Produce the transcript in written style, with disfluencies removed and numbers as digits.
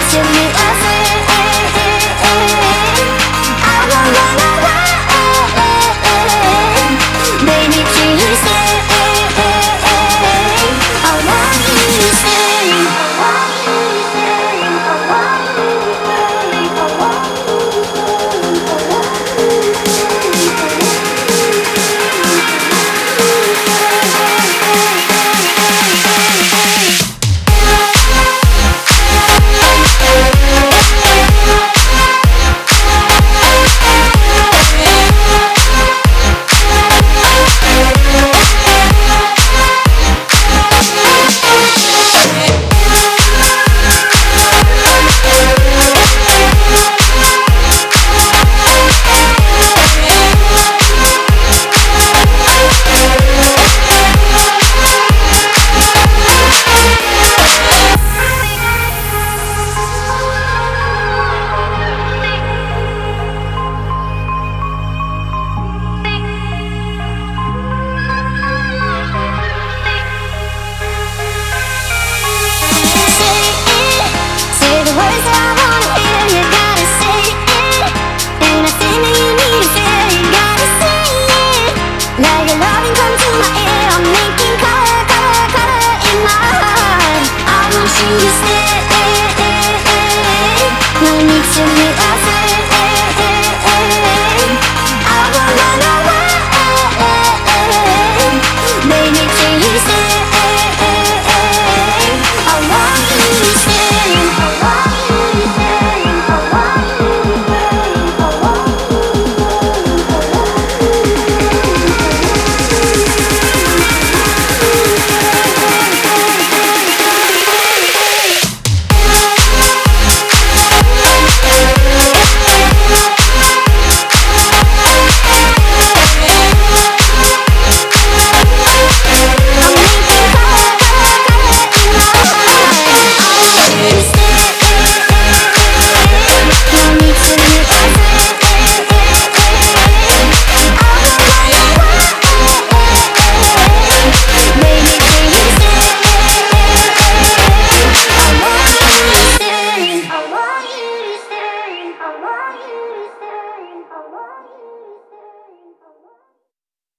set me afraid. I won't run away. Baby, please stay. I want you to stay. I want you to stay. I want you to stay. I want you to stay. No need to